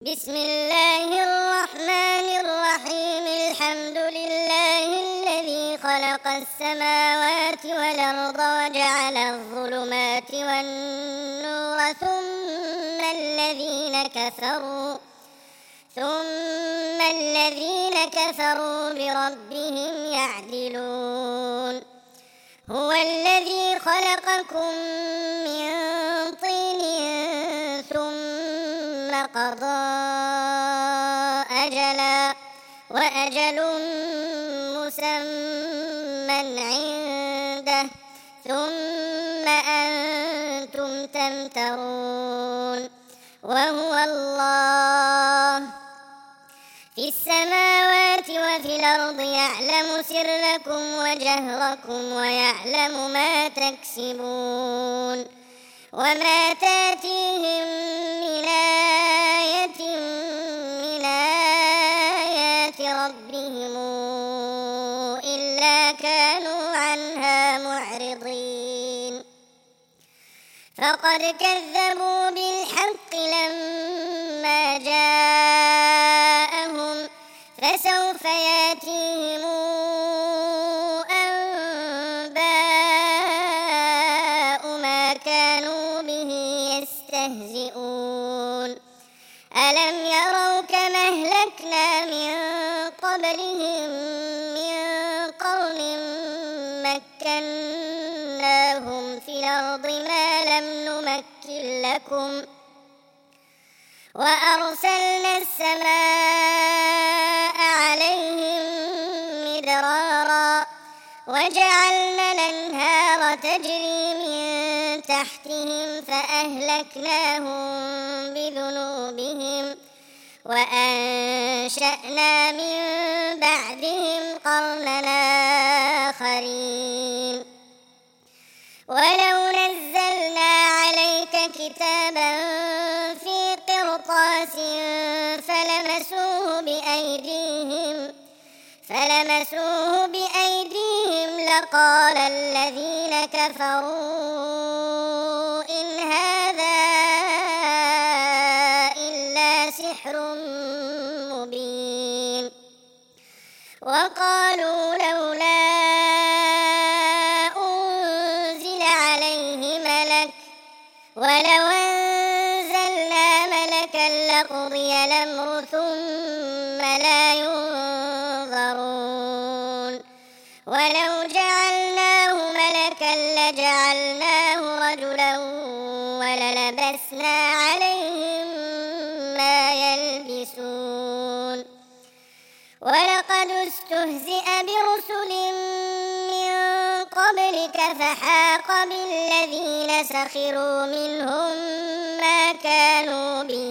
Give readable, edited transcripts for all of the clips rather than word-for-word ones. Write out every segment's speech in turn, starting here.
بسم الله الرحمن الرحيم. الحمد لله الذي خلق السماوات والأرض وجعل الظلمات والنور ثم الذين كفروا بربهم يعدلون. هو الذي خلقكم من طين ثم قضى أجلا وأجل مسمى عنده ثم أنتم تمترون. وهو الله في السماوات وفي الأرض يعلم سركم وجهركم ويعلم ما تكسبون. وما تاتيهم من آية من آيات ربهم إلا كانوا عنها معرضين. فقد كذبوا بالحق لما جاءهم فسوف ياتيهم أنباء ما كانوا به يستهزئون. ألم يروا كما أهلكنا من قبلهم من قرن مكناهم في الأرض ما لم نمكن لكم وأرسلنا السماء عليهم مدرارا وجعلنا الأنهار تجري من تحتهم فأهلكناهم بذنوبهم وأنشأنا من بعدهم قرننا آخرين. ولو نزلنا عليك كتابا في قرطاس فلمسوه بأيديهم لقال الذين كفروا إن هذا إلا سحر مبين. وقالوا لولا أنزل عليه ملك ولو أنزلنا ملكا لقضي الأمر ثم لا ينظرون. ولو جعلناه ملكا لجعلناه رجلا وللبسنا عليهم ما يلبسون. ولقد استهزئ برسل من قبلك فحاق بالذين سخروا منهم ما كانوا به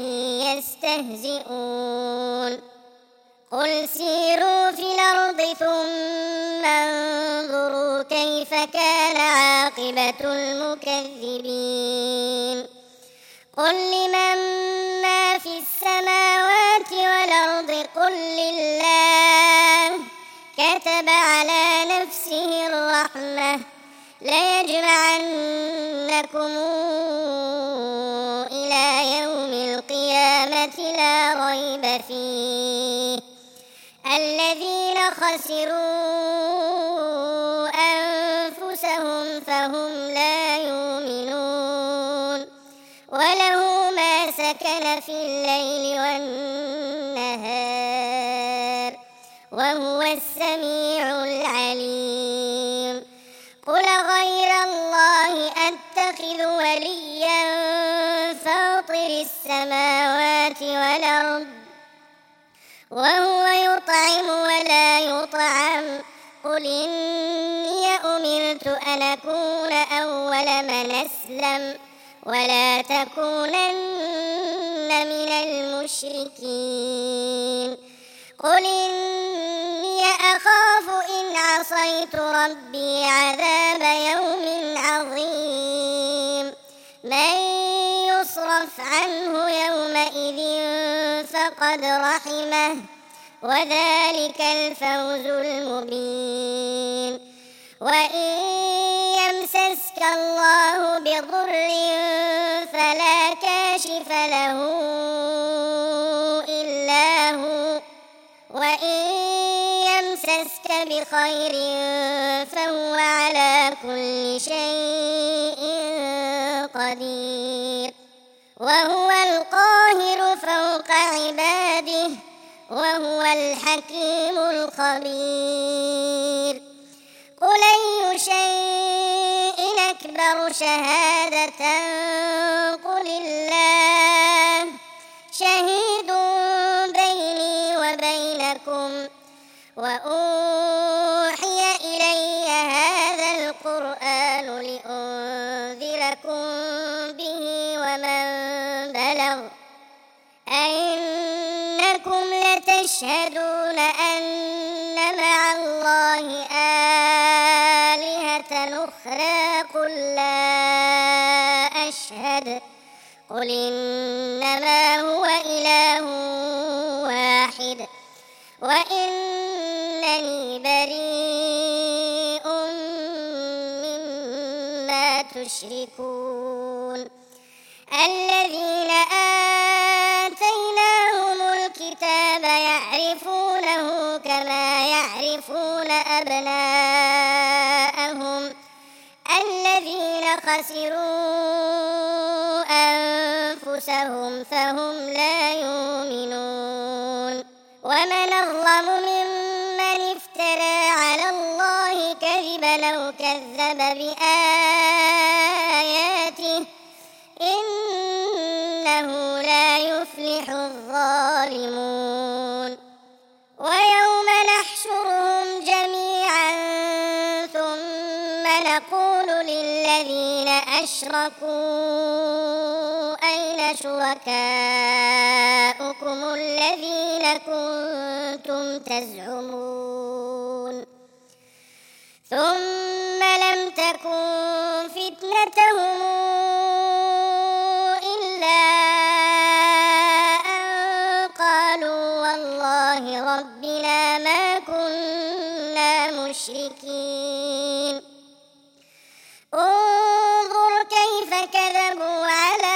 يستهزئون. قل سيروا في الأرض ثم انظروا كيف كان عاقبة المكذبين. قل لمن ما في السماوات والأرض قل لله كتب على نفسه الرحمة ليجمعنكم إلى يوم القيامة لا ريب فيه الذين خسروا أنفسهم فهم لا يؤمنون. وله ما سكن في الليل والنهار وهو السميع العليم. قل غير الله أتخذ وليا فاطر السماوات والأرض وهو يطعم ولا يطعم. قل إني أمرت أن أكون أول من أسلم ولا تكونن من المشركين. قل إني أخاف إن عصيت ربي عذاب يوم عظيم. من يصرف عنه يومئذ فقد رحمه وذلك الفوز المبين. وإن يمسسك الله بضر فلا كاشف له أتتك بخير فهو على كل شيء قدير، وهو القاهر فوق عباده، وهو الحكيم الخبير. قل أي شيء أكبر شهادة قل الله شهيد بيني وبينكم، وأوحي إلي هذا القرآن لأنذركم به ومن بلغ أئنكم لتشهدون أن مع الله آلهة أخرى قل لا أشهد، قل إنما هو إله واحد وإنني بريء مما تشركون. الذين آتيناهم الكتاب يعرفونه كما يعرفون أبناءهم، الذين خسروا أنفسهم فهم لا يؤمنون. ومن أظلم ممن افترى على الله كذبا أو كذب بآياته إنه لا يفلح الظالمون. ويوم نحشرهم جميعا ثم نقول للذين أشركوا أين شركاؤكم الذين كنتم تزعمون ثم لم تكن فتنتهم إلا أن قالوا والله ربنا ما كنا مشركين. انظر كيف كذبوا على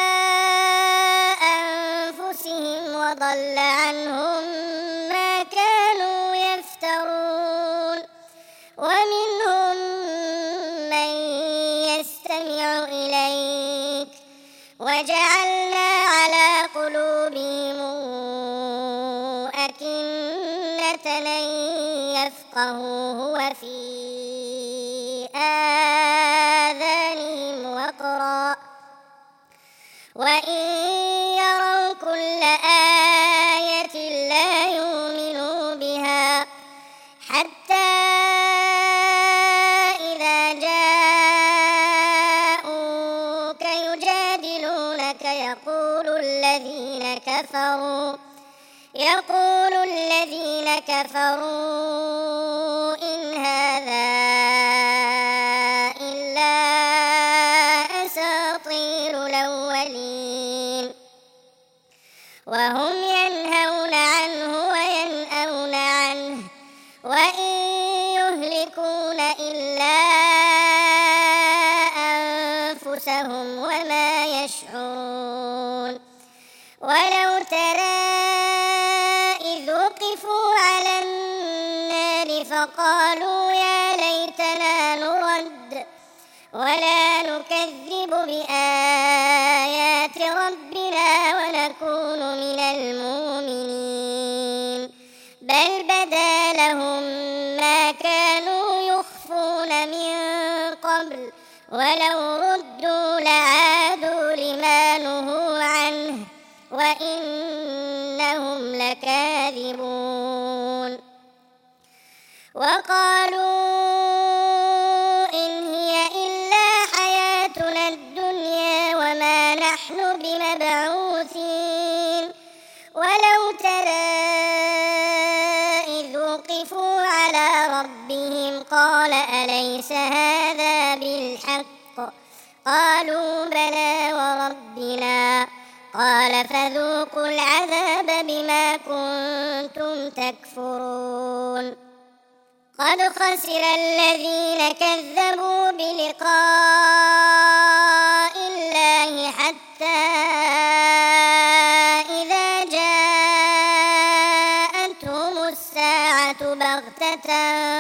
أنفسهم وضل عنهم ما كانوا يفترون. ومنهم من يستمع إليك وجعلنا على قلوبهم أكنة أن يفقهوه وفي آذانهم وقرا وإن يروا كل آية لا يؤمنوا بها حتى إذا جاءوك يجادلونك يقول الذين كفروا إن هذا إلا أساطير الأولين، وهم ينهون عنه وينأون عنه وإن يهلكون إلا أنفسهم وما يشعرون. ولو ترى إذ وقفوا على النار فقالوا يا ليتنا نرد ولا نكذب بآيات ربنا ونكون من المؤمنين، بل بدا لهم ما كانوا يخفون من قبل ولو ردوا لعادوا لما نهوا عنه وإنهم لكاذبون. وقالوا إن هي إلا حياتنا الدنيا وما نحن بمبعوثين. ولو ترى إذ وقفوا على ربهم قال أليس هذا بالحق؟ قالوا بلى وربنا، قال فذوقوا العذاب بما كنتم تكفرون. قد خسر الذين كذبوا بلقاء الله حتى إذا جاءتهم الساعة بغتة بغتة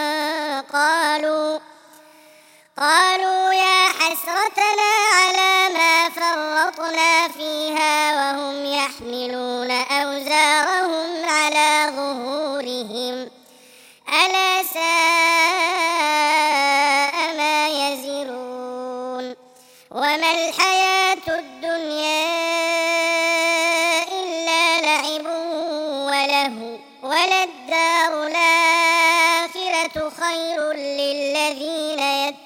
قالوا يا حسرتنا على ما فرطنا فيها وهم يحملون أوزارهم على ظهورهم ألا ساء ما يزرون وما الحياة الدنيا إلا لعب ولهو وللدار الآخرة خير للذين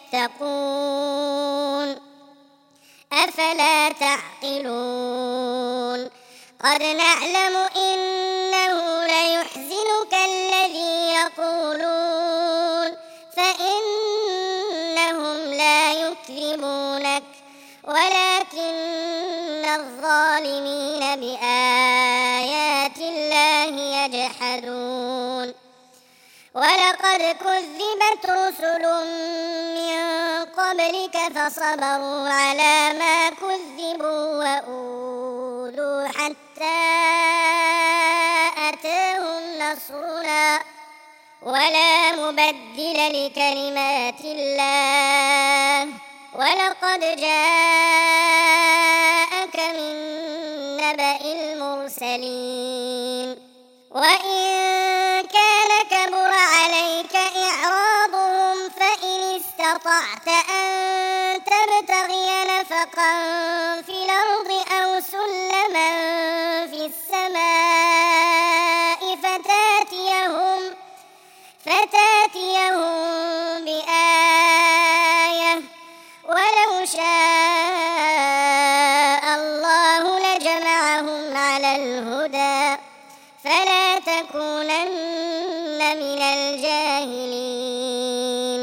يتقون أفلا تعقلون قد نعلم إنه ليحزنك الذي يقولون فإنهم لا يكذبونك ولكن الظالمين بآيات الله يجحدون ولقد كذبت رسل من قبلك فصبروا على ما كذبوا وأوذوا حتى أتاهم نصرنا ولا مبدل لكلمات الله ولقد جاءك من نبأ المرسلين وإن كان كبر عليك إعراضهم فإن استطعت أن تبتغي نفقا في الأرض أو سلما في السماء فتاتيهم بآية ولو شاء الله لجمعهم على الهدى فلا تكونن من الجاهلين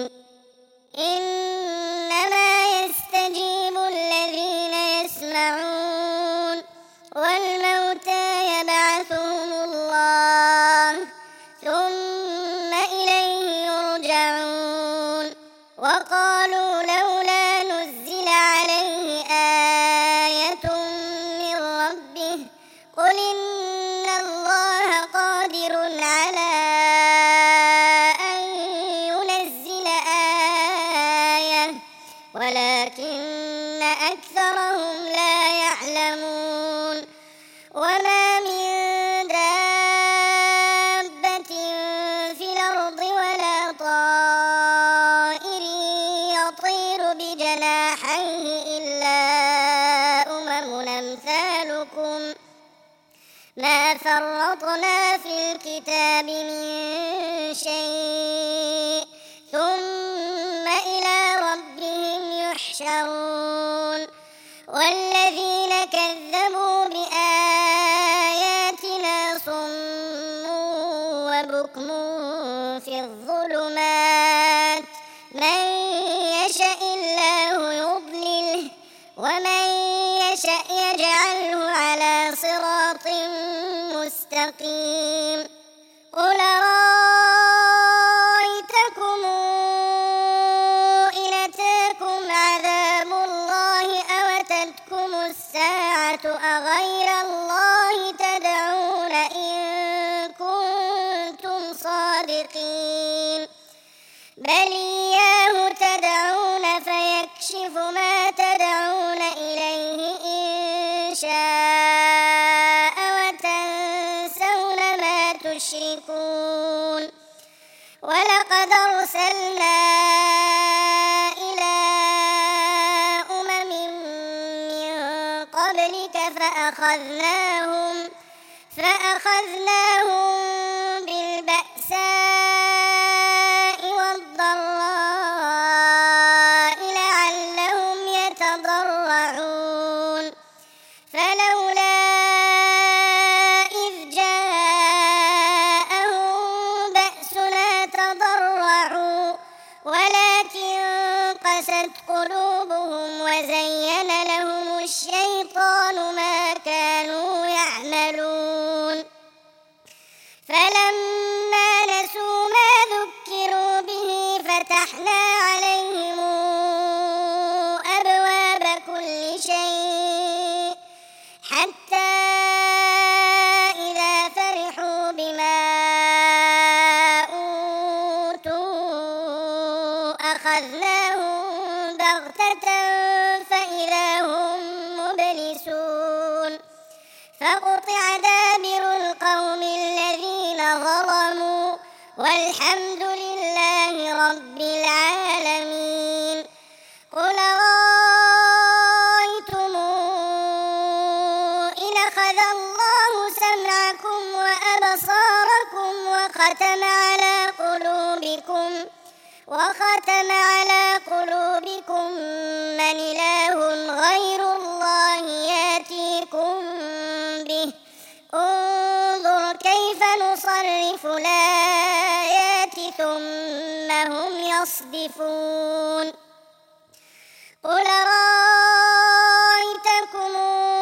إنما يستجيب الذين يسمعون والموتى يبعثهم الله ثم إليه يرجعون وقالوا لولا نزل عليه آية من ربه قل إن الله قادر على أن ينزل آية ولكن أكثرهم لا يعلمون وما من دابة في الأرض ولا طائر يطير بجناحيه إلا أمم أمثالكم ما فرطنا في الكتاب من شيء ثم إلى ربهم يحشرون والذين كذبوا بآياتنا صم وبكم في الظلمات من يشاء الله يضلله ومن يشاء يجعله على صراط مستقيم قل أرأيتكم إن أتاكم عذاب الله أو أتتكم الساعة أغير الله تدعون إن كنتم صادقين بل إياه تدعون فيكشف ما تدعون إليه إن شاء وتنسون ما تشركون ولقد أرسلنا إلى أمم من قبلك فأخذناهم بالبأساء والضراء لعلهم يتضرعون فلولا إذ جاءهم بأسنا تضرعوا ولكن قست قلوبهم وزين لهم الشيطان ما كانوا يعملون فلما نسوا ما ذكروا به فتحنا عليهم أبواب كل شيء حتى إذا فرحوا بما فقطع دابر القوم الذين ظلموا والحمد لله رب العالمين. قل رأيتم إن أخذ الله سمعكم وأبصاركم وختم على قلوبكم من إله غير الله يأتيكم به انظر كيف نصرف الآيات ثم هم يصدفون. قل رأيتكم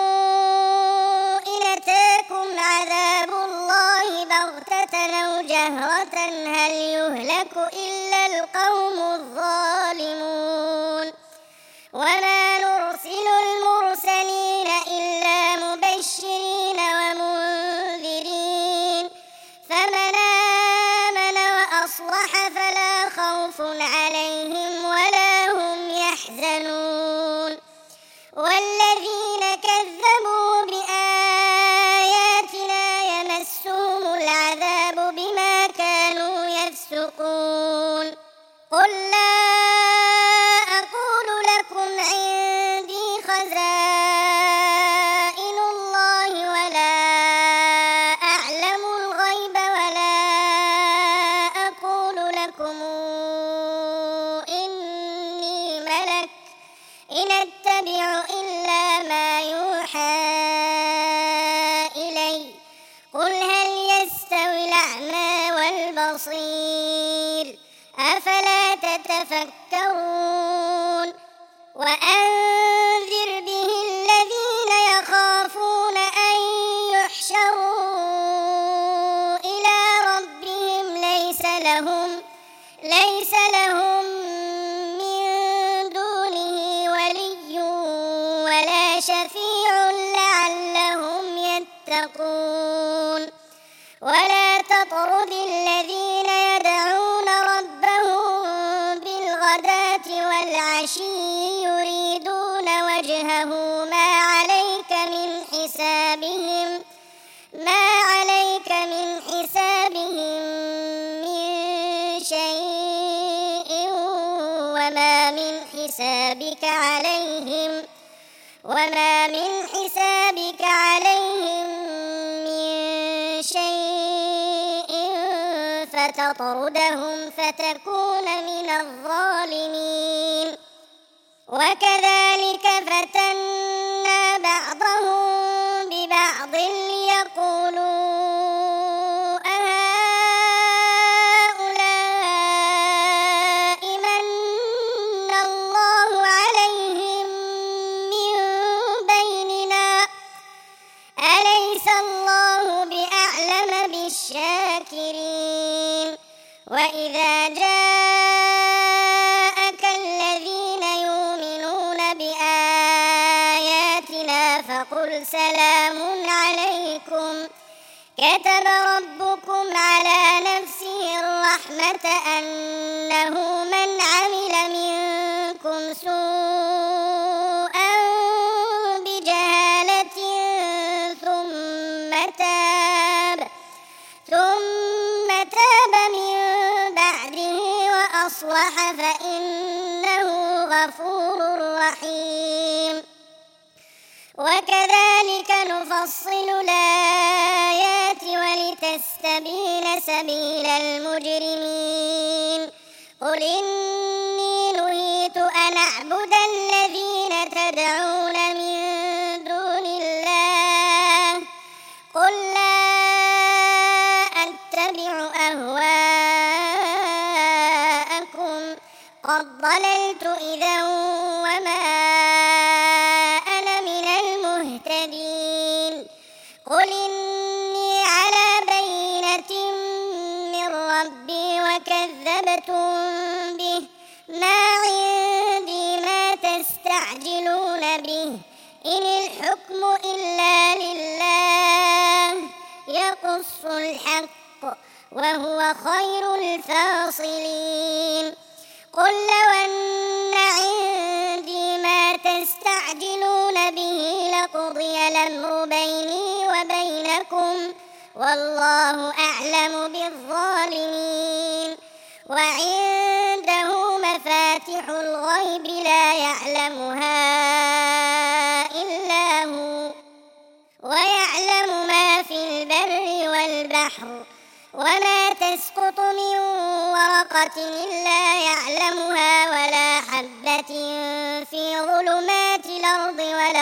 إن أتاكم عذاب الله بغتة أو جهرة هل يهلك إلا القوم الظالمون. وما نرسل المرسلين إلا مبشرين ومنذرين فمن آمن وأصلح فلا خوف عليهم ولا هم يحزنون. والذين كذبوا بآياتنا يمسهم العذاب بما كانوا يفسقون. قل لا أقول لكم عندي خزائن الله ولا أعلم الغيب ولا أقول لكم إني ملك إن أتبع إلا ما يوحى إلي. قل هل يستوي الأعمى والبصير أفلا تتفكرون. وأنذر به الذين يخافون أن يحشروا إلى ربهم ليس لهم من دونه ولي ولا شفيع لعلهم يتقون. ولا تطرد الذين يدعون ربهم بالغداة والعشي يريدون وجهه ما عليك من حسابهم من شيء وما من حسابك عليهم من شيء فتطردهم فتكون من الظالمين. وكذلك فتنا بعضهم ببعض ليقولوا أهؤلاء من الله عليهم من بيننا أليس الله بأعلم بالشاكرين. وإذا جاءك الذين يؤمنون بآياتنا فقل سلام عليكم كتب ربكم على نفسه الرحمة أنه من عمل منكم سوءا بجهالة ثم تاب من بعده وأصلح فإنه غفور رحيم. وكذلك نفصل الآيات ولتستبين سبيل المجرمين. قل إني نهيت أن أعبد الذين تدعون من دون الله قل لا أتبع أهواءكم قد ضللت إذا وما أنا من المهتدين. قل إني على بينة من ربي وكذبتم به ما عندي ما تستعجلون به إن الحكم إلا لله يقص الحق وهو خير الفاصلين. قل لو أن عندي ما تستعجلون به لقضي الأمر بيني وبينكم والله أعلم بالظالمين. وعنده مفاتح الغيب لا يعلمها إلا هو ويعلم ما في البر والبحر وما تسقط من ورقة إلا يعلمها ولا حبة في ظلمات الأرض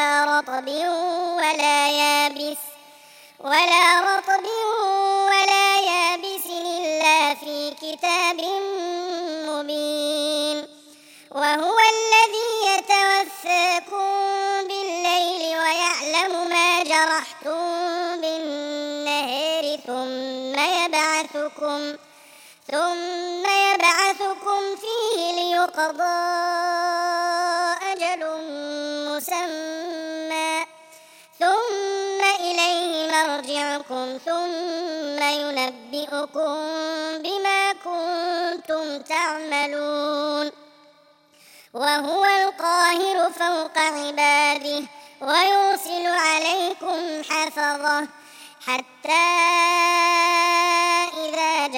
ولا يابس إلا في كتاب مبين. وهو الذي يتوفاكم بالليل ويعلم ما جرحتم بالنهار ثم يبعثكم فيه ليقضى أجل مسمى ثم إليه مرجعكم ثم ينبئكم بما كنتم تعملون. وهو القاهر فوق عباده ويرسل عليكم حفظة حتى إذا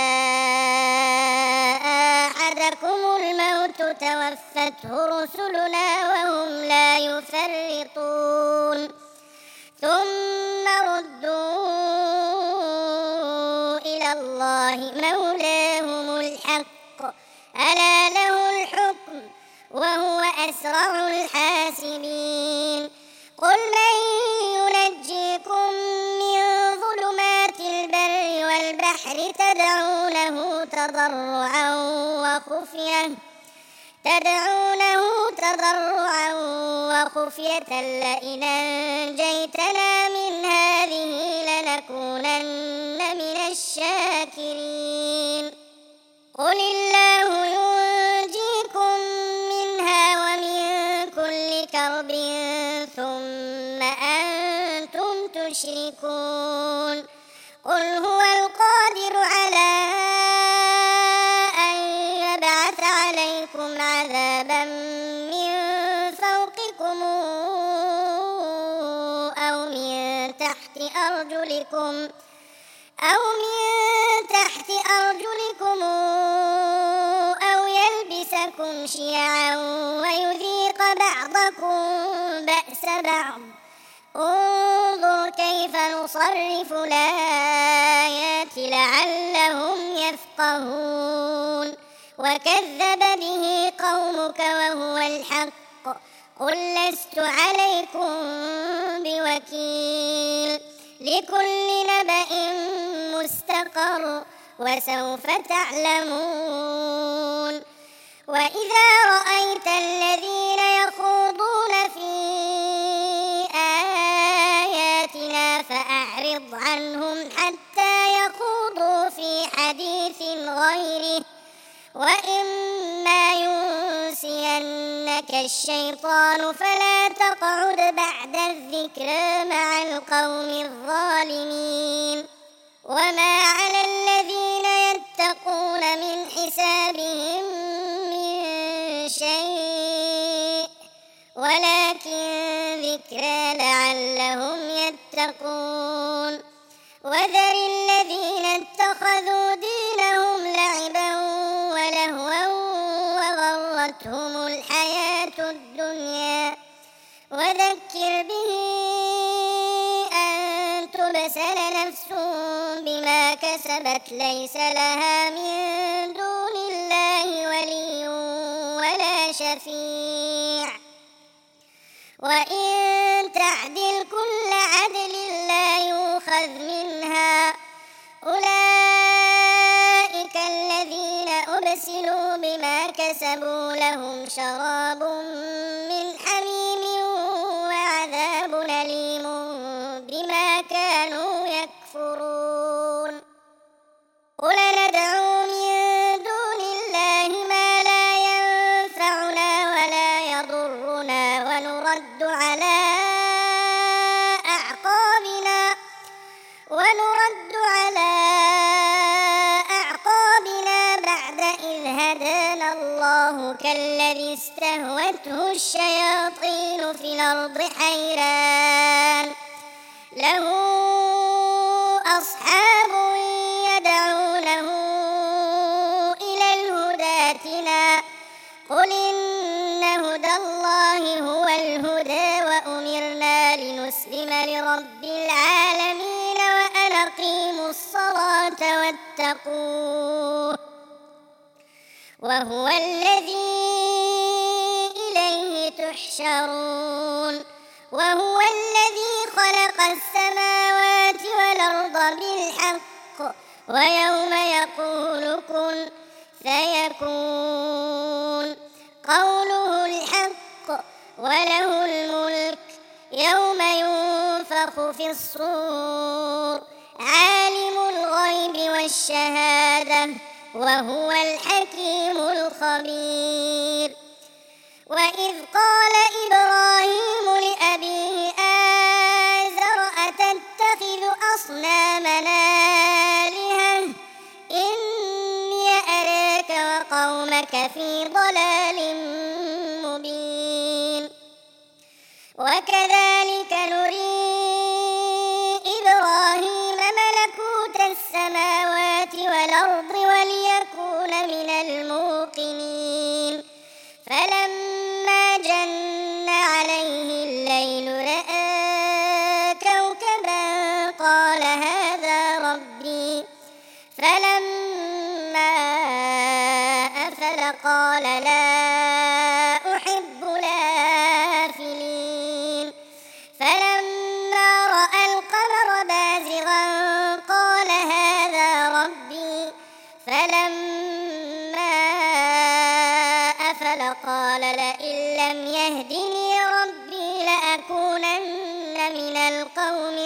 جاء أحدكم الموت توفته رسلنا وهم لا يفرطون ثم ردوا إلى الله مولاهم الحق ألا له الحكم وهو أسرع الحاسبين. قل من ينجيكم من ظلمات البر والبحر تدعونه تضرعا وخفية لئن أنجيتنا من هذه لنكونن من الشاكرين. قل الله ينجيكم منها ومن كل كرب ثم أنتم تشركون. قل هو القادر على أن يبعث عليكم عذابا من فوقكم أو من تحت أرجلكم أو يلبسكم شيعا ويذيق بعضكم بأس بعض. انظر كيف نصرف الآيات لعلهم يفقهون. وكذب به قومك وهو الحق قل لست عليكم بوكيل. لكل نبأ مستقر وسوف تعلمون. وإذا رأيت الذين يخوضون في آياتنا فأعرض عنهم حتى يخوضوا في حديث غيره وإما ينسينك الشيطان فلا تقعد بعد الذكرى مع القوم الظالمين. وما على الذين يتقون من حسابهم من شيء ولكن ذكرى لعلهم يتقون. وذر الذين اتخذوا دينهم لعبا ولهوا وغرتهم الحياة الدنيا وذكر به أن تبسل نفس بما كسبت ليس لها من دون الله ولي ولا شفيع وإن تعدل كل عدل لا يؤخذ منها. أولئك الذين أبسلوا بما كسبوا لهم شراب من حميم وعذاب أليم بما كانوا يكفرون. قل ندعو من دون الله ما لا ينفعنا ولا يضرنا ونرد على أعقابنا بعد إذ هدانا الله كالذي استهوته استهوته الشياطين في الأرض حيران له أصحاب يدعونه إلى الهدى ائتنا قل إن هدى الله هو الهدى وأمرنا لنسلم لرب العالمين وأن أقيموا الصلاة واتقوه وهو الذي إليه تحشرون وهو الذي خلق السماوات والأرض بالحق ويوم يقول كن فيكون قوله الحق وله الملك يوم ينفخ في الصور عالم الغيب والشهادة وهو الحكيم الخبير وإذ قال إبراهيم لأبيه آزر أتتخذ أصنامنا آلهة إني أراك وقومك في ضلال مبين وكذلك نري إبراهيم ملكوت السماوات والأرض وليكون من الموقنين فلما جن عليه الليل رأى كوكبا قال هذا ربي فلما أفل قال لا أحب الآفلين فلما رأى القمر بازغا قال هذا ربي فلما أفل قال لئن لم يهدني ربي لأكونن من القوم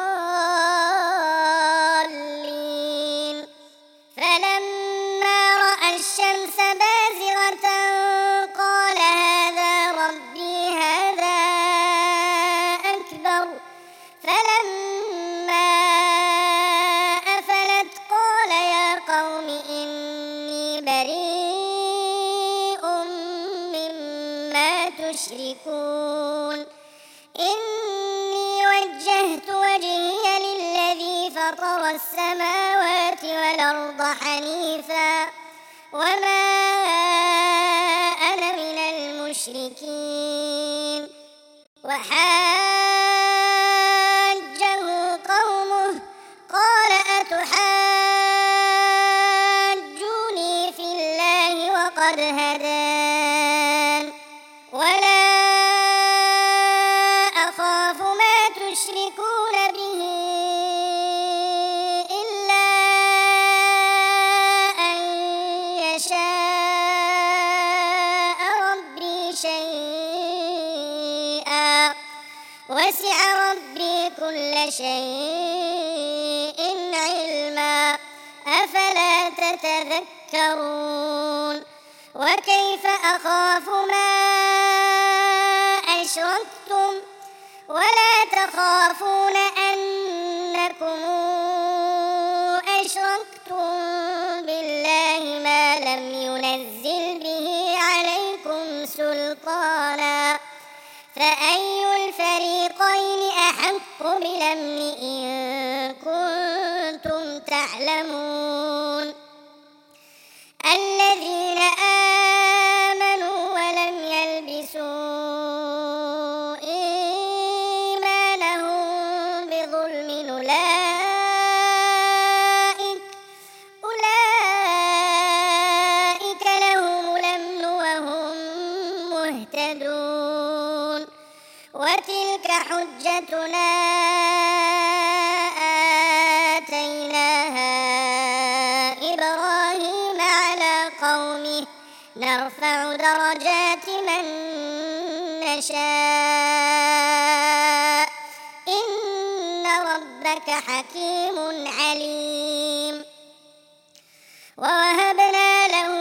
الضالين فلما رأى الشمس بازغة قال هذا ربي هذا أكبر فلما أفلت قال يا قوم إني بريء مما تشركون إني وجهت وجهي للذي فطر السماوات والأرض حنيفا وما أنا من المشركين وحاجه قومه قال أتحاجوني في الله وقد هدان ولا أخاف ما تشركون به إلا أن يشاء ربي شيئا وسع ربي كل شيء علما أفلا تتذكرون وكيف أخاف ما أشركتم ولا تخافون أنكم أشركتم بالله ما لم ينزل به عليكم سلطانا فأي الفريقين أحق بالأمن إن كنتم تعلمون الذين آمنوا ولم يلبسوا إيمانهم بظلم أولئك لهم الأمن وهم مهتدون وتلك حجتنا آتيناها إبراهيم على قومه نرفع درجات من نشاء إن ربك حكيم عليم ووهبنا له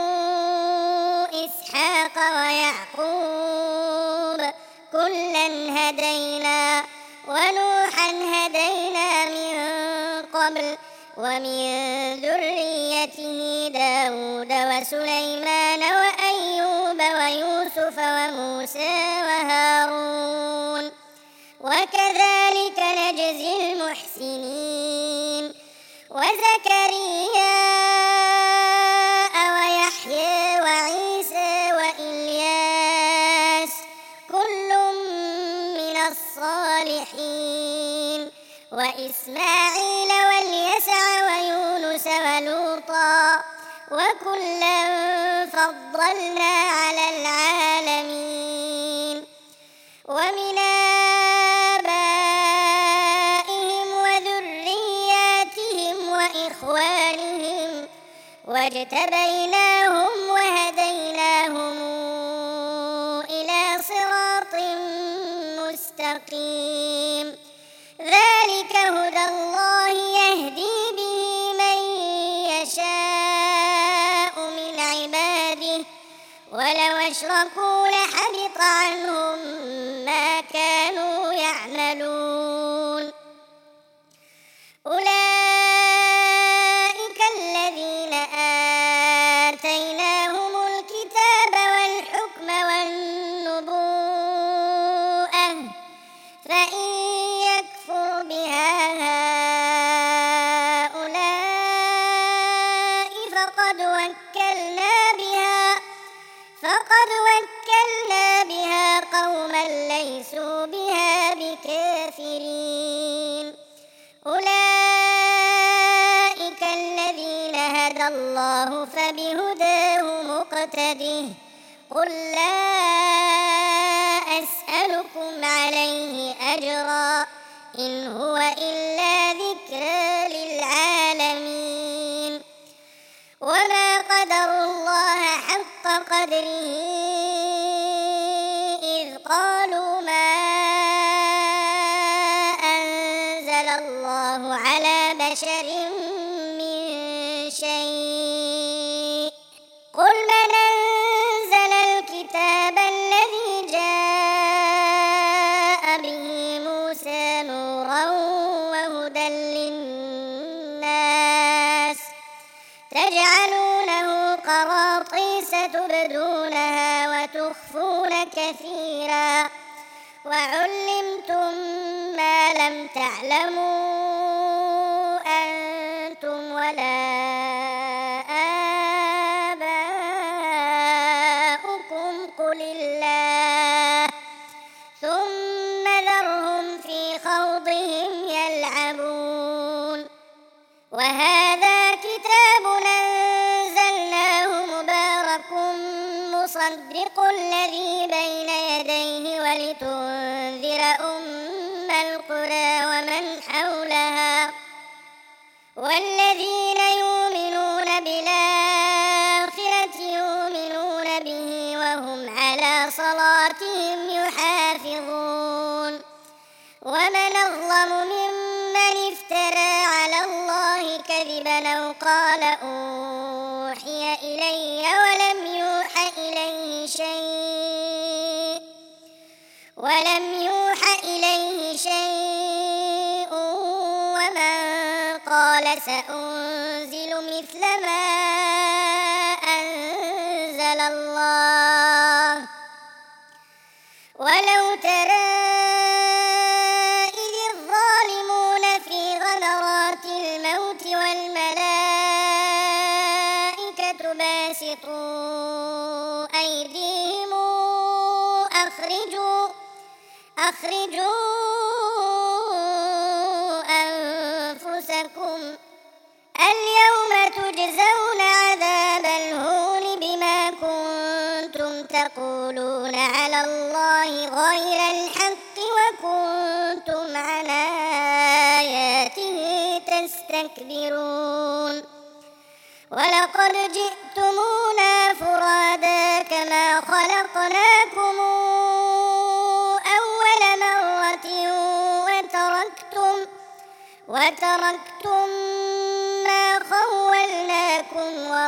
إسحاق ويعقوب كلا هدينا ونوحا هدينا من قبل ومن ذريته داود وسليمان وأيوب ويوسف يوسف وموسى وهارون وكذلك نجزي المحسنين وزكريا ويحيى وعيسى وإلياس كل من الصالحين وإسماعيل واليسع ويونس ولوطا وكلا فضلنا على العالمين ومن آبائهم وذرياتهم وإخوانهم واجتبيناهم وهديناهم إلى صراط مستقيم ذلك هدى الله يهدي به من يشاء من عباده ولو أشركوا لحبط عنهم ما كانوا يعملون أولئك الذين آتيناهم الكتاب والحكم والنبوءة فإن يكفر بها هؤلاء فقد وكلنا بها قوما ليسوا بها بكافرين أولئك الذين هدى الله فبهداه مقتده قل لا أسألكم عليه أجرا إن هو إلا ذكرى للعالمين وما قدروا الله حق قدره إذ قالوا ما أنزل الله على بشر من شيء قل من أنزل الكتاب الذي جاء به موسى نورا وهدى للناس تجعلونه قراطيس تبدونها وتخفون كثيرا وعلمتم ما لم تعلموا أنتم ولا آباؤكم قل الله ثم ذرهم في خوضهم يلعبون وهذا كتاب أنزلناه مبارك مصدق الذي بين يديه ولتنذر أم القرى ومن حولها والذين يؤمنون بالآخرة يؤمنون به وهم على صلاتهم يحافظون ومن أظلم ممن افترى على الله كذبا أو قال أوحي إلي ولم يوحى إليه شيء ومن قال سأنزل مثل ما أنزل الله ولو ترى إذ الظالمون في غمرات الموت والملائكة باسطوا أيديهم أخرجوا أنفسكم اليوم تجزون عذاب الهون بما كنتم تقولون على الله غير الحق وكنتم عن آياته تستكبرون ولقد جئتمونا فرادا كما خلقناكم وتركتم ما خولناكم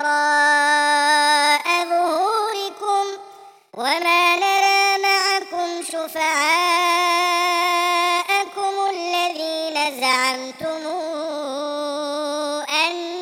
وراء ظهوركم وما نرى معكم شفعاءكم الذين زعمتم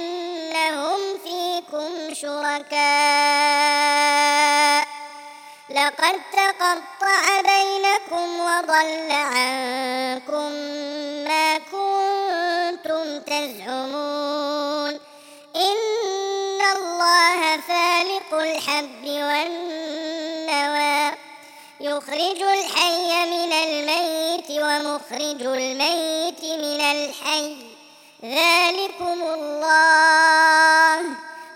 أنهم فيكم شركاء لقد تقطع بينكم وضل عنكم ما كنتم تزعمون إن الله فالق الحب والنوى يخرج الحي من الميت ومخرج الميت من الحي ذلكم الله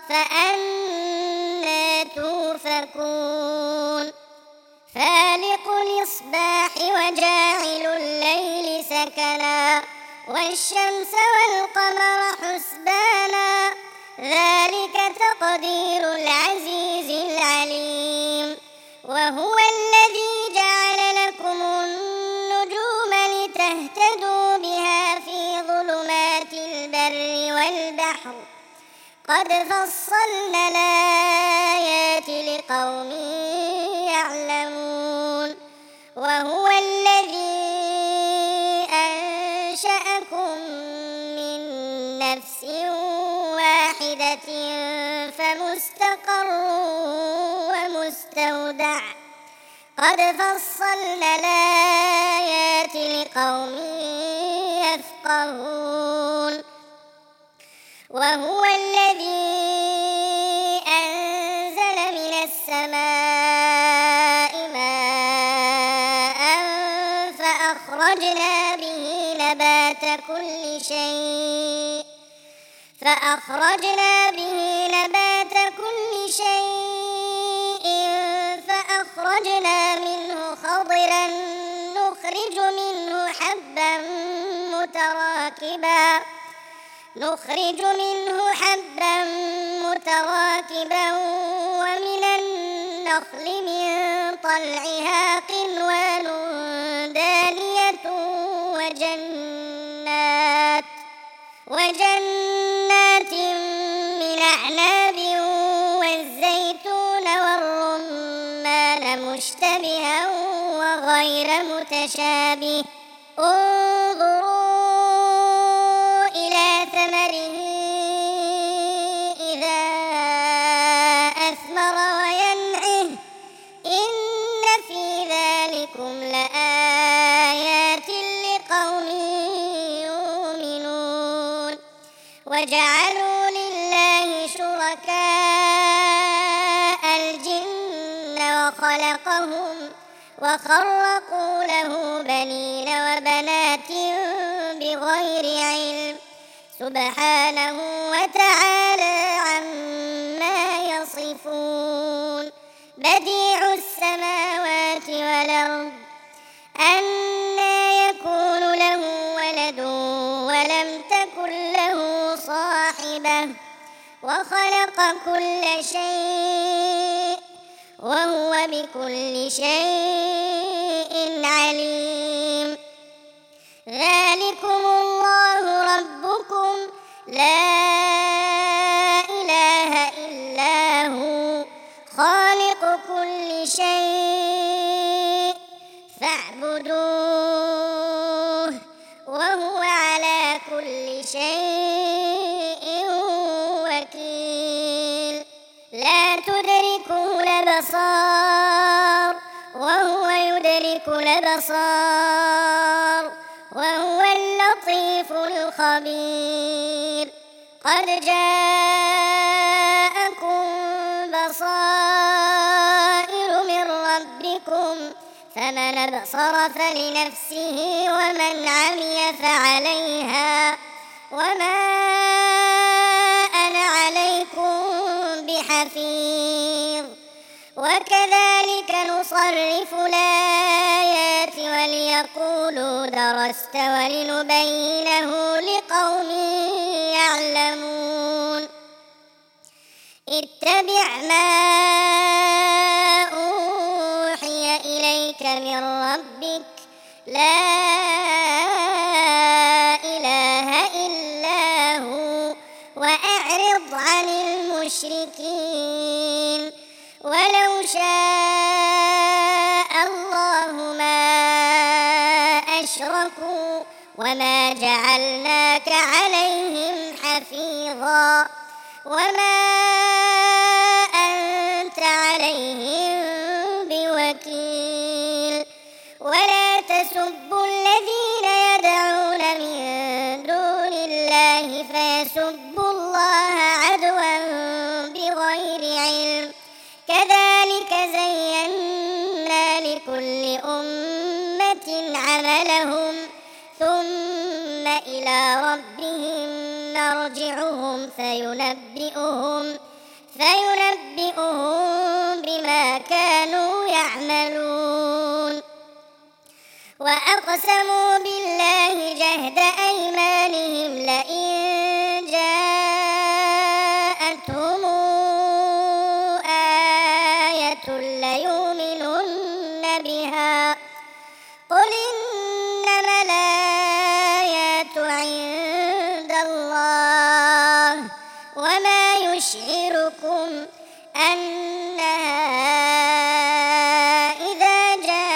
فأنى توفكون فالق الإصباح وجاعل الليل سكنا والشمس والقمر حسبانا ذلك تقدير العزيز العليم وهو الذي جعل لكم النجوم لتهتدوا بها في ظلمات البر والبحر قد فصلنا الآيات لقوم يعلمون وهو الذي أنشأكم من نفس واحدة فمستقر ومستودع قد فصلنا الآيات لقوم يفقهون وهو الذي أنزل من السماء ماء فأخرجنا به نبات كل شيء فأخرجنا منه خضرا نخرج منه حبا متراكبا ومن النخل من طلعها قنوان دانية وجنات من أعناب والزيتون والرمان مشتبها وغير متشابه انظروا إلى ثمره إذا أثمر وينعه إن في ذلكم لآيات لقوم يؤمنون وجعلوا لله شركاء الجن وخرقوا له بنين وبنات بغير علم سبحانه وتعالى عما يصفون بديع السماوات والأرض أنى يكون له ولد ولم تكن له صاحبة وخلق كل شيء وهو بكل شيء عليم ذلكم الله ربكم لا إله إلا هو خالق كل شيء فاعبدوه وهو على كل شيء وكيل لا تدركه الأبصار وهو يدرك الأبصار وهو اللطيف الخبير قد جاءكم بصائر من ربكم فمن أبصر فلنفسه ومن عمي فعليها وما أنا عليكم بحفيظ وكذلك نصرف الآيات وليقولوا درست ولنبينه لقوم يعلمون اتبع ما أوحي إليك من ربك لا إله إلا هو وأعرض عن المشركين ولو شاء الله ما أشركوا وما جعلناك عليهم حفيظا وما أنت عليهم بوكيل يسبوا الله عدوا بغير علم كذلك زينا لكل أمة عملهم ثم إلى ربهم مرجعهم فينبئهم بما كانوا يعملون وأقسموا بالله جهد أيمانهم لئن جاءتهم آية ليؤمنن بها قل إنما الآيات عند الله وما يشعركم أنها إذا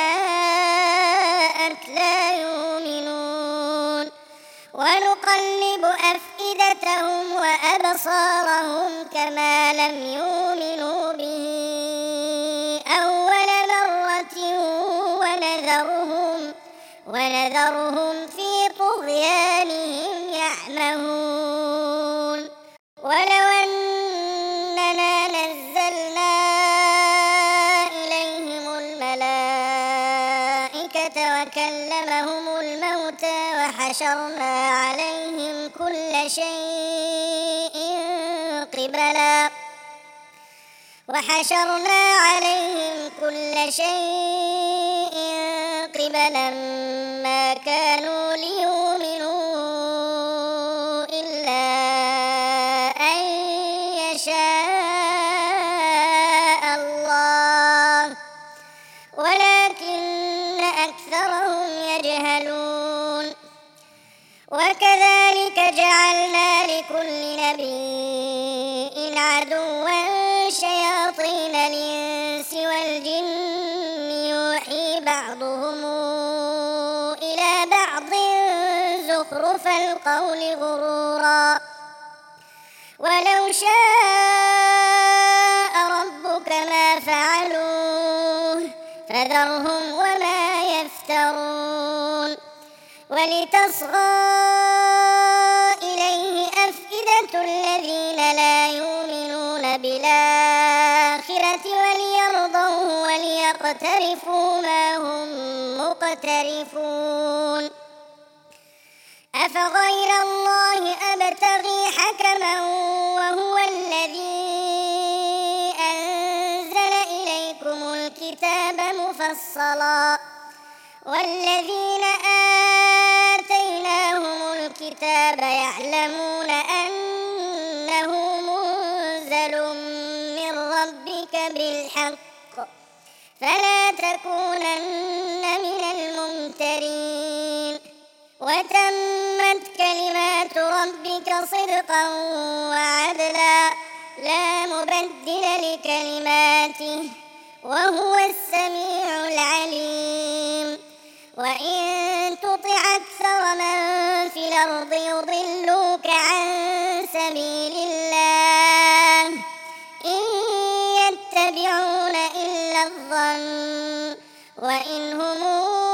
جاءت لا يؤمنون ونقلب أفئدتهم وأبصارهم كما لم يؤمنوا به أول مرة ونذرهم في طغيانهم يعمهون ولو أننا نزلنا إليهم الملائكة وكلمهم الموتى وحشرنا عليهم كل شيء قبلا ما كانوا ليؤمنوا إلا أن يشاء الله ولكن أكثرهم يجهلون وكذلك جعلنا لكل نبي عدوا شياطين الإنس والجن يوحي بعضهم إلى بعض زخرف القول غرورا ولو شاء ربك ما فعلوه فذرهم وما يفترون ولتصغى إليه أفئدة الذين لا يؤمنون بالآخرة وليرضوه وليقترفوا ما هم مقترفون أفغير الله أبتغي حكما وهو الذي أنزل إليكم الكتاب مفصلا والذين آتيناهم الكتاب يعلمون أنه منزل من ربك بالحق فلا تكونن من الممترين وتمت كلمات ربك صدقا وعدلا لا مبدل لكلماته وهو السميع العليم وإن تطع أكثر من في الأرض يضلوك عن سبيل الله إن يتبعون إلا الظن وإن هم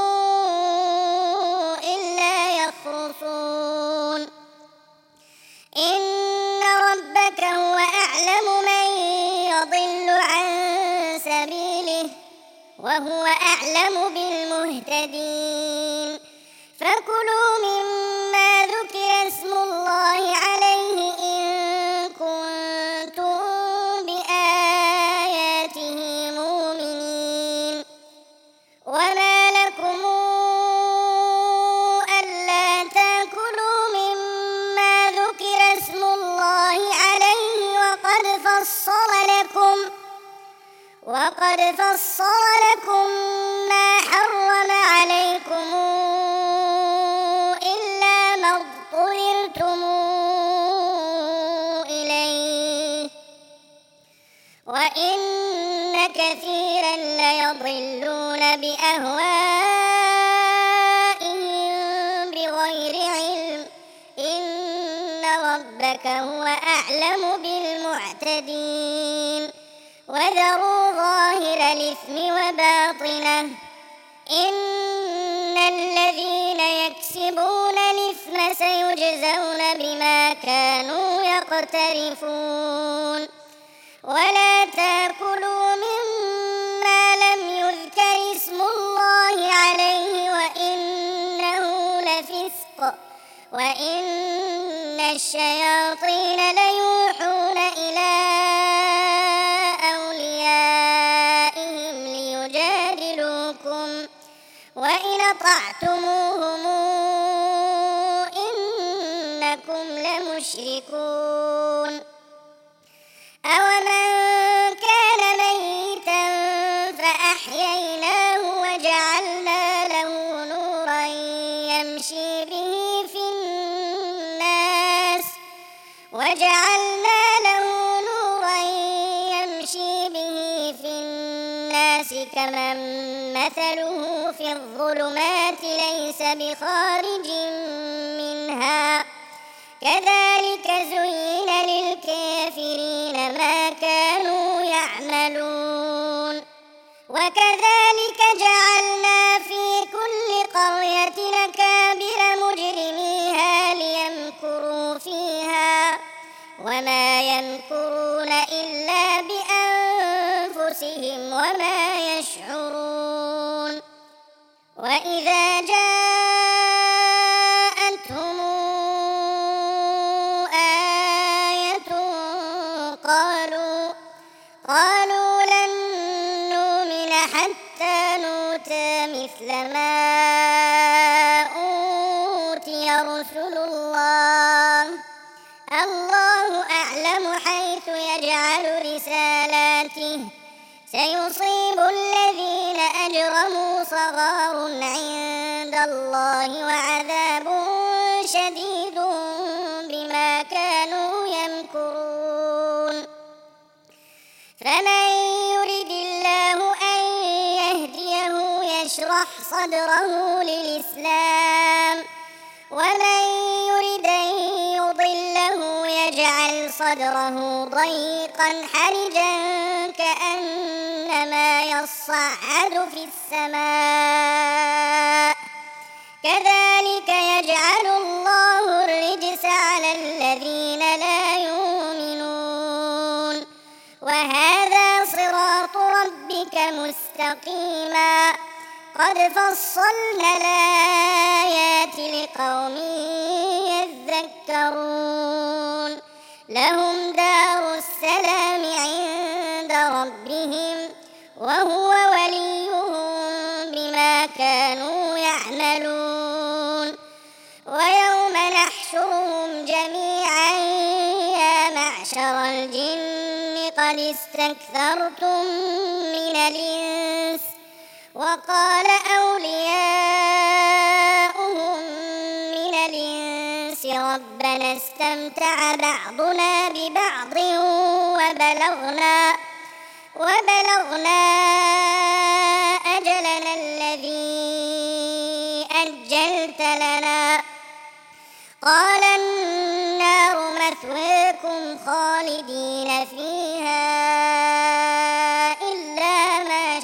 إلا يخرصون إن ربك هو أعلم من يضل عن سبيله وهو أعلم بالمهتدين فكلوا مما ذكر اسم الله عليه إن كنتم بآياته مؤمنين وما لكم ألا تأكلوا مما ذكر اسم الله عليه وقد فصل لكم ما حرم عليكم إلا ما اضطررتم إليه وإن كثيرا ليضلون بأهوائهم بغير علم إن ربك هو أعلم بالمعتدين وذروا ظاهر الإثم وباطنه إن الذين يكسبون الإثم سيجزون بما كانوا يقترفون ولا تأكلوا مما لم يذكر اسم الله عليه وإنه لفسق وإن الشياطين ليوحون إلى أوليائهم ليجادلوكم وإن أطعتموهم إنكم لمشركون أومن كان ميتا فأحييناه وجعلنا له نورا يمشي به في الناس كمن مثله في الظلمات ليس بخارج منها كذلك زين للكافرين ما كانوا يعملون وكذلك جعلنا في كل قرية أكابر مجرميها ليمكروا فيها وما يمكرون إلا بأنفسهم وما يشعرون وإذا جاءتهم آية قالوا لن نؤمن حتى نؤتى مثل ما أوتي رسل الله أعلم حيث يجعل رسالاته سيصيب الذين أجرموا صغار عند الله وعذاب شديد بما كانوا يمكرون فمن يرد الله أن يهديه يشرح صدره للإسلام ومن يرد أن يضله يجعل صدره ضيقا حرجا كأنما يصعد في السماء كذلك يجعل الله الرجس على الذين لا يؤمنون وهذا صراط ربك مستقيما قد فصلنا الآيات لقوم يذكرون لهم دار السلام عند ربهم وهو وليهم بما كانوا يعملون ويوم نحشرهم جميعا يا معشر الجن قد استكثرتم من الإنس وقال أولياؤهم من الإنس ربنا استمتع بعضنا ببعض وبلغنا أجلنا الذي أجلت لنا قال النار مثواكم خالدين فيها إلا ما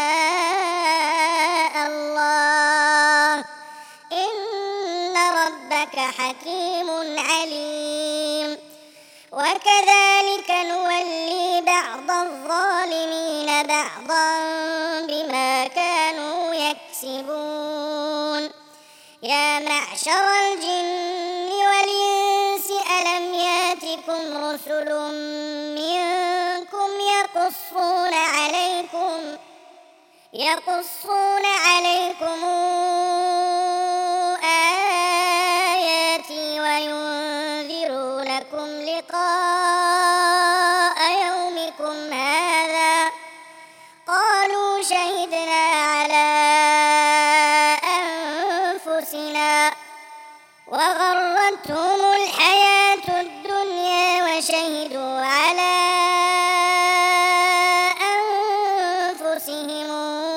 شاء الله إن ربك حكيم عليم وكذلك نولي بعض الظالمين بعضا بما كانوا يكسبون يا معشر الجن والإنس ألم ياتكم رسل منكم يقصون عليكم آياتي وينذرونكم لقاء يومكم هذا قالوا شهدنا على أنفسنا وغرتهم الحياة الدنيا وشهدوا على أنفسهم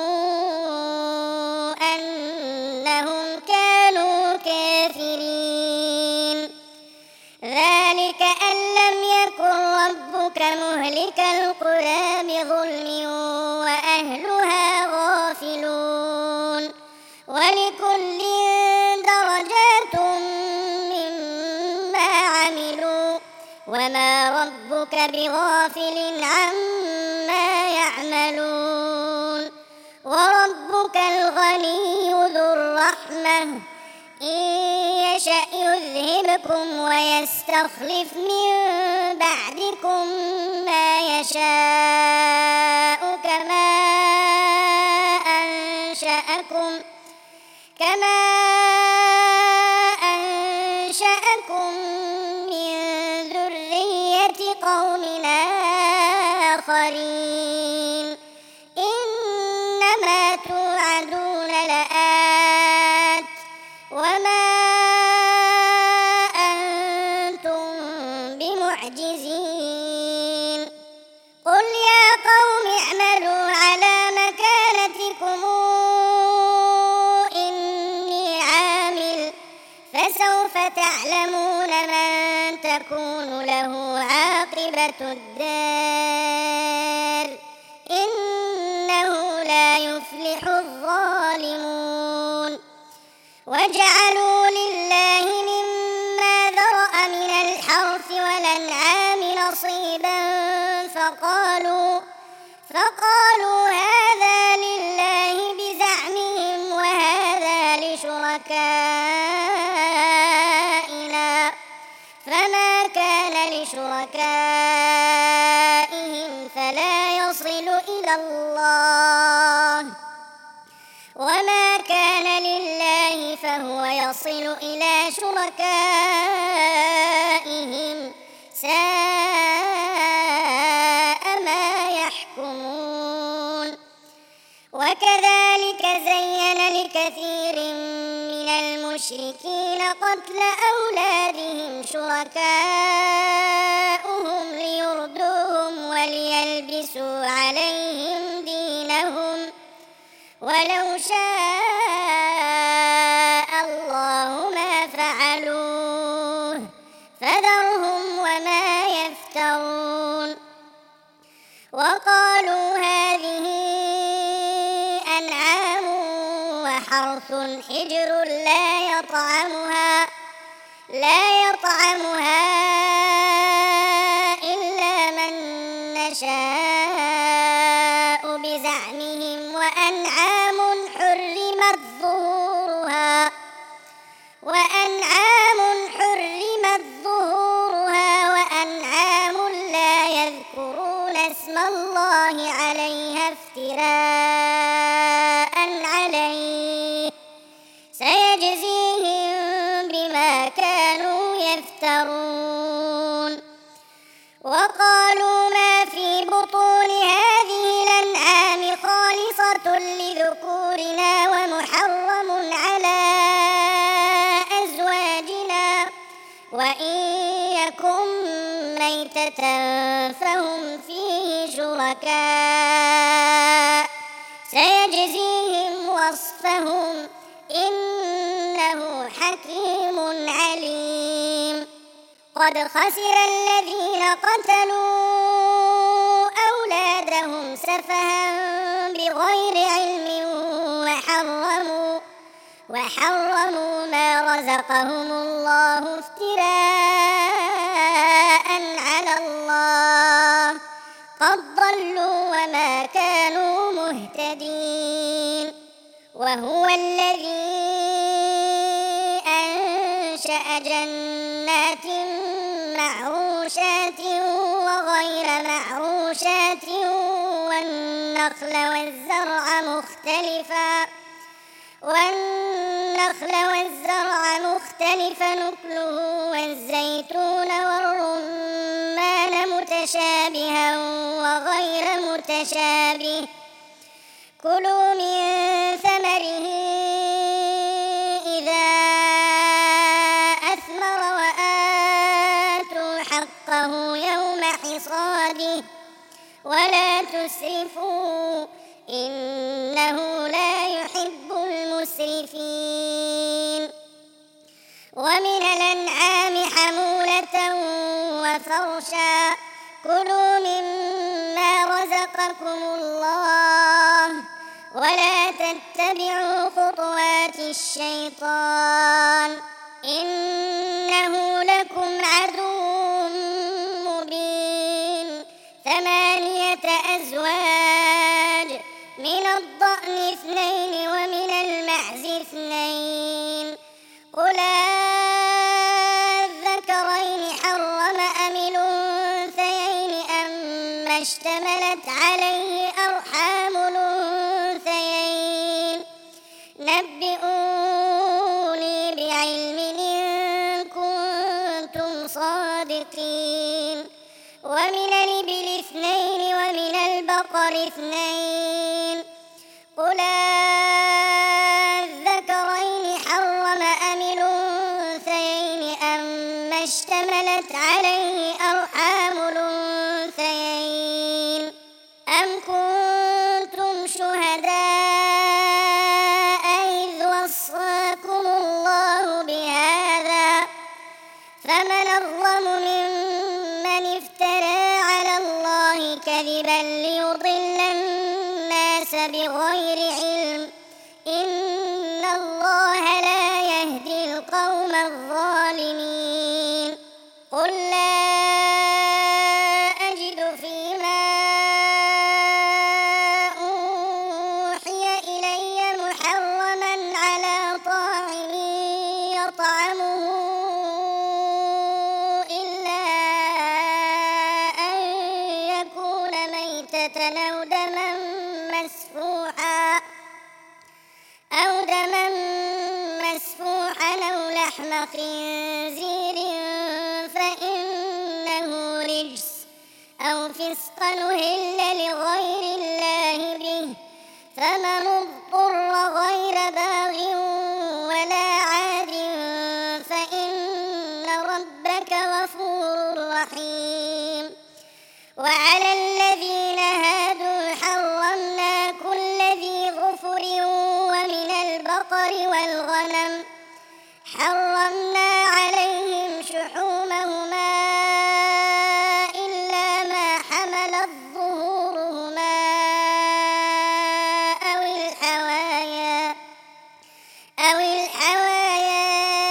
أنهم كانوا كافرين ذلك أن لم يكن ربك مهلك القرى بظلم وأهلها غافلون ولكل درجات مما عملوا وما ربك بغافل عما يعملون وربك الغني ذو الرحمة إن يشأ يذهبكم ويستخلف من بعدكم ما يشاء كما أنشأكم من ذرية قوم آخرين إنما توعدون لآت وما أنتم بمعجزين قل يا قوم اعملوا على مكانتكم إني عامل فسوف تعلمون من تكون له عاقبة الدار إنه لا يفلح الظالمون وجعلوا لله مما ذرأ من الحرث والأنعام نصيبا فقالوا هذا لله بزعمهم وهذا لشركائنا فما كان لشركائهم فلا يصل إلى الله وما كان لله فهو يصل إلى شركائهم ساء ما يحكمون وكذلك زين لكثير من المشركين قتل أولادهم شركاؤهم ليردوهم وليلبسوا عليهم دينهم ولو شاء الله ما فعلوه فذرهم وما يفترون وقالوا هذه أنعام وحرث حجر لا يطعمها إلا من نشاء بزعمهم وأنعام حرمت ظهورها وأنعام لا يذكرون اسم الله عليها افتراء عليه سيجزيهم بما كانوا يفترون وقالوا ما في بطون هذه الأنعام خالصة لذكورنا ومحرم على أزواجنا وإن يكن ميتة فهم فيه شركاء سيجزيهم وصفهم إنه حكيم عليم قد خسر الذين قتلوا أولادهم سفها بغير علم وحرموا ما رزقهم الله افتراء على الله قد ضلوا وما كانوا مهتدين وهو الذي أنشأ جنات معروشات وغير معروشات والنخل والزرع مختلفا نكله والزيتون والرمان متشابها وغير متشابه كلوا من ثمره إذا أثمر وآتوا حقه يوم حصاده ولا تسرفوا إنه لا يحب المسرفين ومن الأنعام حمولة وفرشا كلوا مما رزقكم الله ولا تتبعوا خطوات الشيطان إنه لكم عدو حرم أم الأنثيين أما اشتملت عليه أرحام الأنثيين نبئوني بعلم إن كنتم صادقين ومن الإبل 2 ومن البقر 2 قل الذكرين حرم أم الأنثيين أما اشتملت عليه أرحام الأنثيين أم كنتم شهداء إذ وصاكم الله بهذا فمن أظلم ممن افترى على الله كذبا ليضل الناس بغير علم إن الله لا يهدي القوم الظالمين قل لا أجد فيما أوحي إلي محرما على طاعم يطعمه إلا أن يكون ميتة أو دما مسفوحا أو لحم خنزير فإنه رجس أو فسقا أهل لغير الله به فمن اضطر غير باغ ولا عاد فإن ربك غفور رحيم وعلى الذين هادوا حرمنا كل ذي ظفر ومن البقر والغنم حرمنا عليهم شحومهما إلا ما حملت ظهورهما أو الحوايا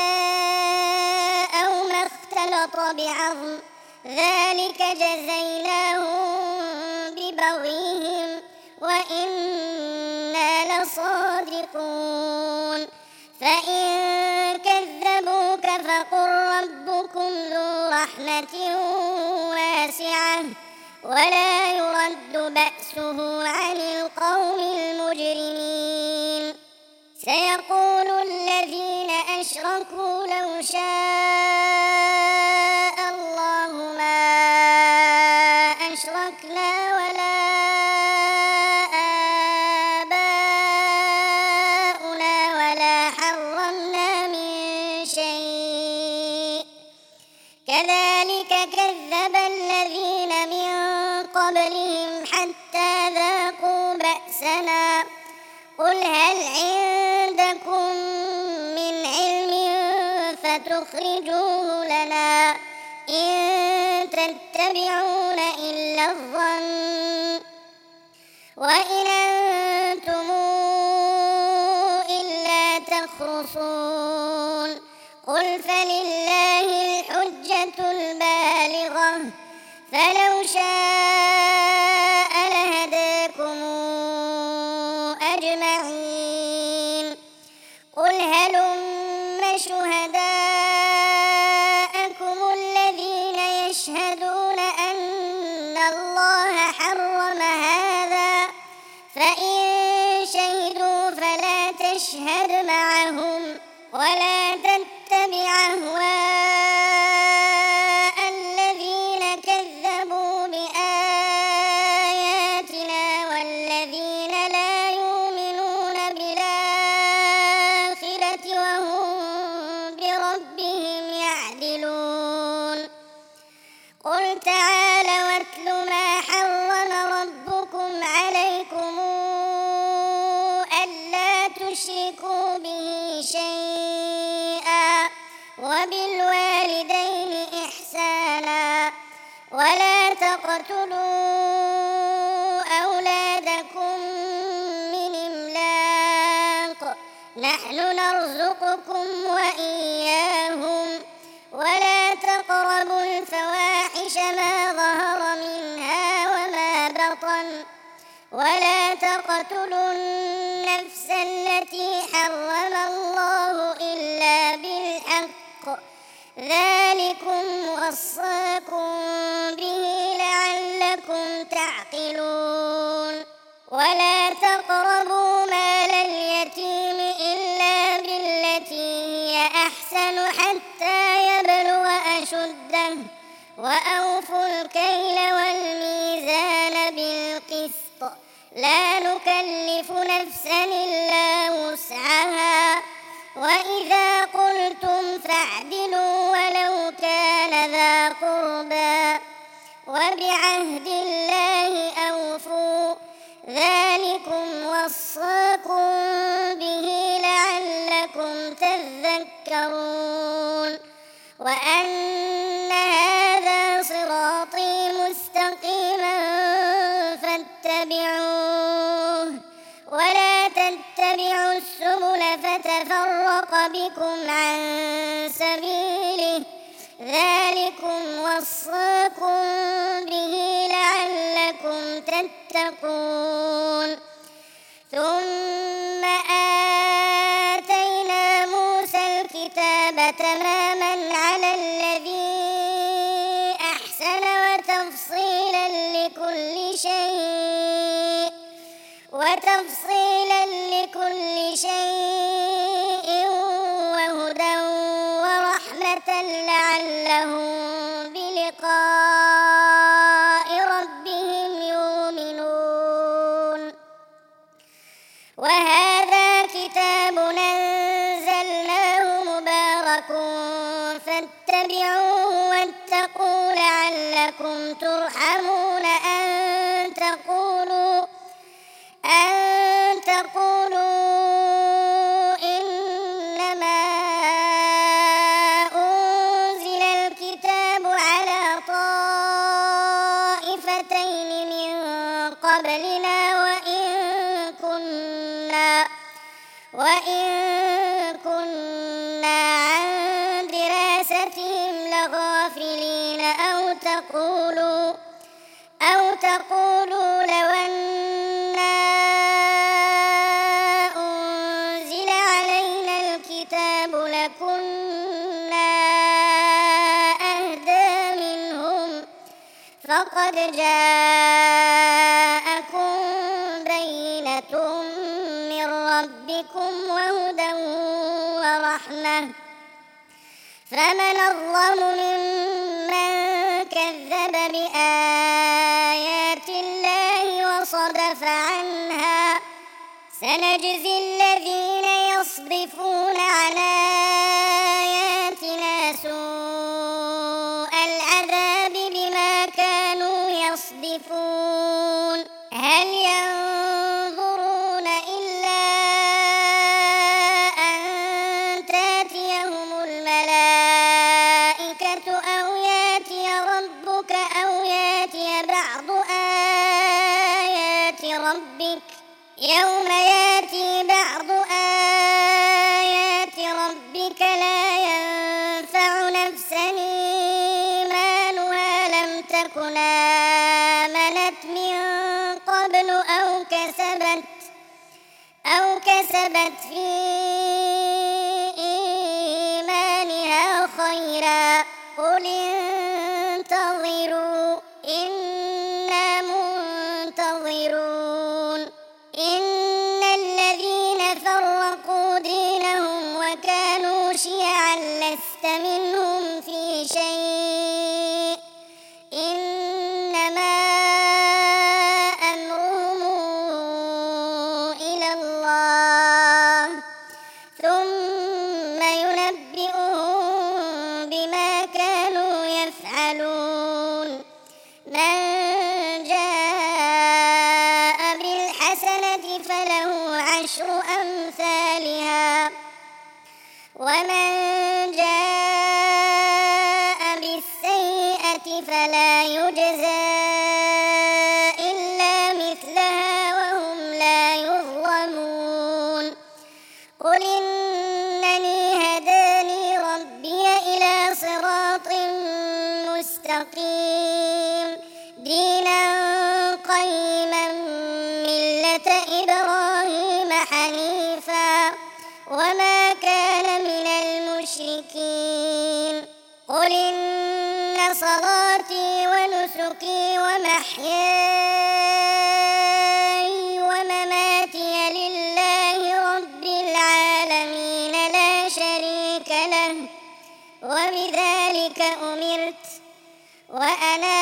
أو ما اختلط بعظم ذلك جزيناهم ببغيهم وإنا لصادقون فإن كذبوك فقل ربكم ذو رحمة واسعة ولا يرد بأسه عن القوم المجرمين سيقول الذين أشركوا لو شاء الله ما أشركنا ولا آباؤنا ولا حرمنا من شيء كذلك كذب الذين من قبلهم حتى ذاقوا بأسنا قل هل عندكم من علم فتخرجوه لنا إن تتبعون إلا الظن وإن أنتم إلا تخرصون قل فلله الحجة البالغة فلو شاء لهداكم أجمعين قل هلم شهداءكم الذين يشهدون أن الله حرم هذا فإن شهدوا فلا تشهد معهم ولا تتبع أهواء الذين كذبوا بآياتنا والذين لا يؤمنون بالآخرة وهم بربهم يعدلون قل تعالوا واتل ما حرم ربكم عليكم ألا تشركوا به شيئا وبالوالدين إحسانا ولا تقتلوا أولادكم من إملاق نحن نرزقكم وإياهم ولا تقربوا الفواحش ما ظهر منها وما بطن ولا تقتلوا النفس التي حرم الله إلا بالحق ذلكم وصاكم به لعلكم تعقلون ولا تقربوا مال اليتيم إلا بالتي هي أحسن حتى يبلغ أشده وأوفوا الكيل والميزان بالقسط لا نكلف نفسا إلا وسعها وإذا قلتم فاعدلوا ولو كان ذا قربى وبعهد الله أوفوا ذلكم وصاكم به لعلكم تذكرون وأن هذا صراطي مستقيما فاتبعوه ولا تتبعوا السبل فتفرق بكم عن سبيله ذلكم وصاكم به لعلكم تتقون ثم آتينا موسى الكتاب تماما على الذي أحسن وتفصيلا لكل شيء وهدى ورحمة لعلهم بلقاء ربهم يؤمنون وهذا كتاب أنزلناه مبارك فاتبعوه واتقوا لعلكم ترحمون أن تقولوا إنما أنزل الكتاب على طائفتين من قبلنا وإن كنا عن دراستهم لغافلين أو تقولوا لو أنا أنزل علينا الكتاب لكنا أهدى منهم فقد جاءكم بينة من ربكم وهدى ورحمة فمن أظلم ممن كذب بآيات الله وصدف عنها سنجزي الذين يصدفون عن آياتنا سوء العذاب بما كانوا يصدفون هل ينظرون إلا أن تأتيهم الملائكة أو يأتي ربك أو يأتي بعض آيات ربك يوم يأتي بعض آيات ربك لا ينفع نفسا إيمانها لم تكن آمنت من قبل أو كسبت في إيمانها خيرا قل انتظروا إنا منتظرون إن الذين فرقوا دينهم وكانوا شيعا لست منهم في شيء إنما أمرهم إلى الله ثم ينبئهم بما كانوا يفعلون من جاء بالحسنة فله عشر أمثالها ومن جاء بالسيئة فلا يجزى إلا مثلها وهم لا يظلمون قل إنني هداني ربي إلى صراط مستقيم دينا قيما ملة إبراهيم حنيفا وما كان من المشركين صلاتي ونسكي ومحياي ومماتي لله رب العالمين لا شريك له وبذلك أمرت وأنا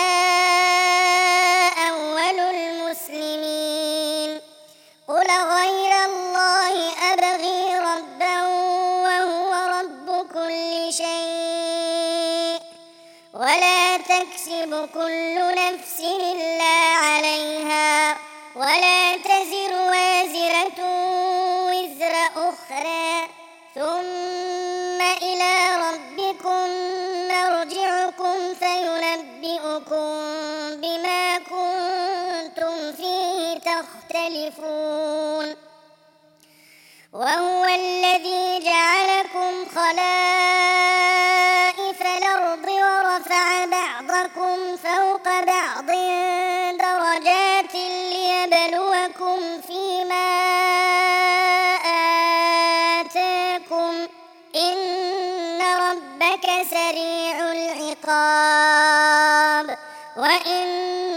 أول المسلمين قل غير الله أبغي ربا وهو رب كل شيء ولا تكسب كل نفس إلا عليها ولا تزر وازرة وزر أخرى ثم إلى ربكم مرجعكم فينبئكم بما كنتم فيه تختلفون وهو الذي جعلكم خلائف الأرض ورفع بعضكم فوق بعض درجات ليبلوكم فيما آتاكم إن ربك سريع العقاب وإن